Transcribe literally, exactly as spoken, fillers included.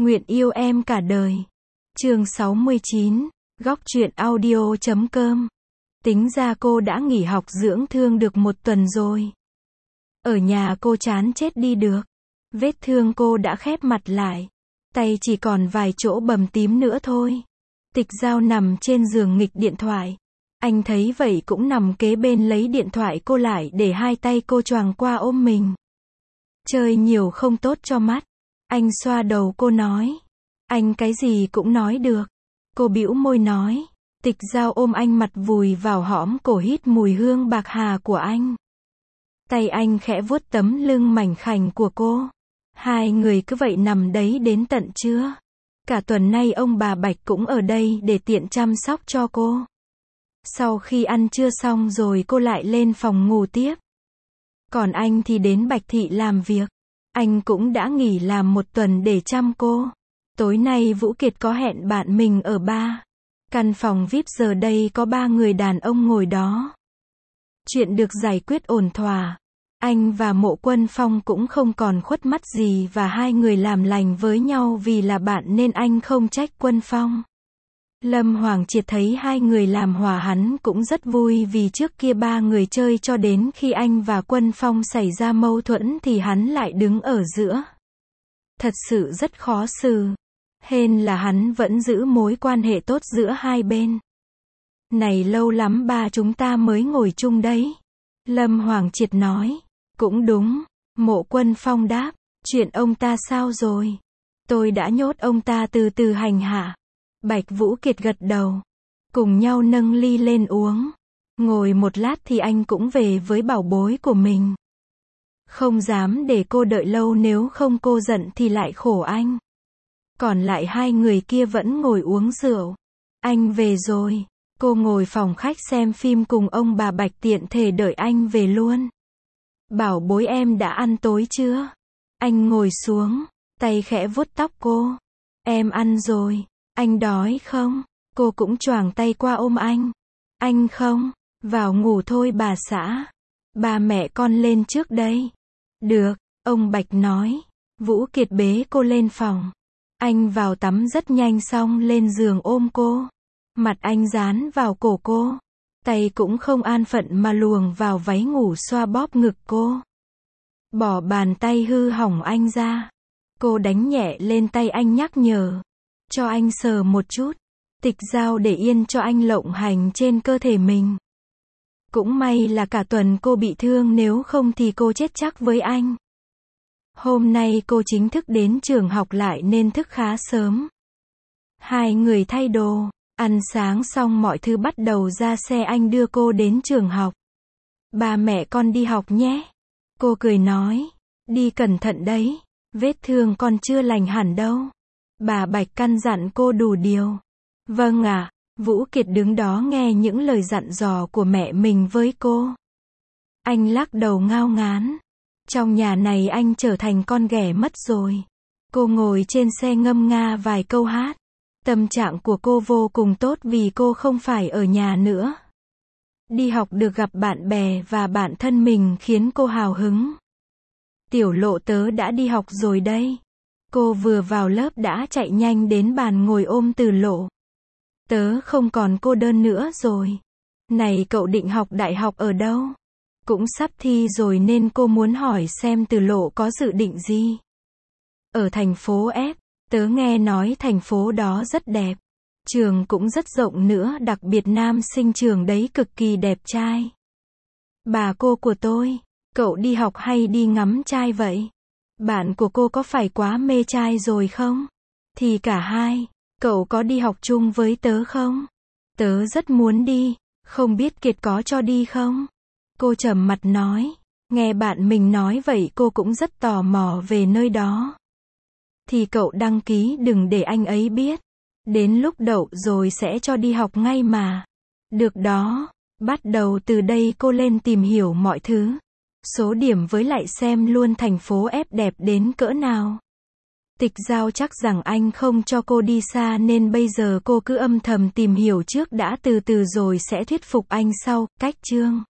Nguyện yêu em cả đời. Chương sáu mươi chín, góc truyện audio chấm com. Tính ra cô đã nghỉ học dưỡng thương được một tuần rồi. Ở nhà cô chán chết đi được. Vết thương cô đã khép mặt lại. Tay chỉ còn vài chỗ bầm tím nữa thôi. Tịch Giao nằm trên giường nghịch điện thoại. Anh thấy vậy cũng nằm kế bên lấy điện thoại cô lại để hai tay cô choàng qua ôm mình. Chơi nhiều không tốt cho mắt. Anh xoa đầu cô nói. Anh cái gì cũng nói được. Cô bĩu môi nói. Tịch Giao ôm anh mặt vùi vào hõm cổ hít mùi hương bạc hà của anh. Tay anh khẽ vuốt tấm lưng mảnh khảnh của cô. Hai người cứ vậy nằm đấy đến tận trưa. Cả tuần nay ông bà Bạch cũng ở đây để tiện chăm sóc cho cô. Sau khi ăn trưa xong rồi cô lại lên phòng ngủ tiếp. Còn anh thì đến Bạch Thị làm việc. Anh cũng đã nghỉ làm một tuần để chăm cô. Tối nay Vũ Kiệt có hẹn bạn mình ở bar. Căn phòng vi ai pi giờ đây có ba người đàn ông ngồi đó. Chuyện được giải quyết ổn thỏa. Anh và Mộ Quân Phong cũng không còn khuất mắt gì và hai người làm lành với nhau vì là bạn nên anh không trách Quân Phong. Lâm Hoàng Triệt thấy hai người làm hòa hắn cũng rất vui vì trước kia ba người chơi cho đến khi anh và Quân Phong xảy ra mâu thuẫn thì hắn lại đứng ở giữa. Thật sự rất khó xử. Hên là hắn vẫn giữ mối quan hệ tốt giữa hai bên. Này lâu lắm ba chúng ta mới ngồi chung đấy. Lâm Hoàng Triệt nói. Cũng đúng. Mộ Quân Phong đáp. Chuyện ông ta sao rồi? Tôi đã nhốt ông ta từ từ hành hạ. Bạch Vũ Kiệt gật đầu. Cùng nhau nâng ly lên uống. Ngồi một lát thì anh cũng về với bảo bối của mình. Không dám để cô đợi lâu nếu không cô giận thì lại khổ anh. Còn lại hai người kia vẫn ngồi uống rượu. Anh về rồi. Cô ngồi phòng khách xem phim cùng ông bà Bạch tiện thể đợi anh về luôn. Bảo bối em đã ăn tối chưa? Anh ngồi xuống, tay khẽ vuốt tóc cô. Em ăn rồi. Anh đói không? Cô cũng choàng tay qua ôm anh. Anh không? Vào ngủ thôi bà xã. Ba mẹ con lên trước đây. Được, ông Bạch nói. Vũ Kiệt bế cô lên phòng. Anh vào tắm rất nhanh xong lên giường ôm cô. Mặt anh dán vào cổ cô. Tay cũng không an phận mà luồng vào váy ngủ xoa bóp ngực cô. Bỏ bàn tay hư hỏng anh ra. Cô đánh nhẹ lên tay anh nhắc nhở. Cho anh sờ một chút. Tịch Giao để yên cho anh lộng hành trên cơ thể mình. Cũng may là cả tuần cô bị thương nếu không thì cô chết chắc với anh. Hôm nay cô chính thức đến trường học lại nên thức khá sớm. Hai người thay đồ, ăn sáng xong mọi thứ bắt đầu ra xe anh đưa cô đến trường học. Ba mẹ con đi học nhé. Cô cười nói, đi cẩn thận đấy, vết thương con chưa lành hẳn đâu. Bà Bạch căn dặn cô đủ điều. Vâng ạ, Vũ Kiệt đứng đó nghe những lời dặn dò của mẹ mình với cô. Anh lắc đầu ngao ngán. Trong nhà này anh trở thành con ghẻ mất rồi. Cô ngồi trên xe ngâm nga vài câu hát. Tâm trạng của cô vô cùng tốt vì cô không phải ở nhà nữa. Đi học được gặp bạn bè và bạn thân mình khiến cô hào hứng. Tiểu Lộ tớ đã đi học rồi đây. Cô vừa vào lớp đã chạy nhanh đến bàn ngồi ôm Từ Lộ. Tớ không còn cô đơn nữa rồi. Này cậu định học đại học ở đâu? Cũng sắp thi rồi nên cô muốn hỏi xem Từ Lộ có dự định gì. Ở thành phố F, tớ nghe nói thành phố đó rất đẹp. Trường cũng rất rộng nữa, đặc biệt nam sinh trường đấy cực kỳ đẹp trai. Bà cô của tôi, cậu đi học hay đi ngắm trai vậy? Bạn của cô có phải quá mê trai rồi không? Thì cả hai, cậu có đi học chung với tớ không? Tớ rất muốn đi, không biết Kiệt có cho đi không? Cô trầm mặt nói. Nghe bạn mình nói vậy cô cũng rất tò mò về nơi đó. Thì cậu đăng ký đừng để anh ấy biết. Đến lúc đậu rồi sẽ cho đi học ngay mà. Được đó. Bắt đầu từ đây cô lên tìm hiểu mọi thứ. Số điểm với lại xem luôn thành phố F đẹp đến cỡ nào. Tịch Giao chắc rằng anh không cho cô đi xa nên bây giờ cô cứ âm thầm tìm hiểu trước đã, từ từ rồi sẽ thuyết phục anh sau. Cách chương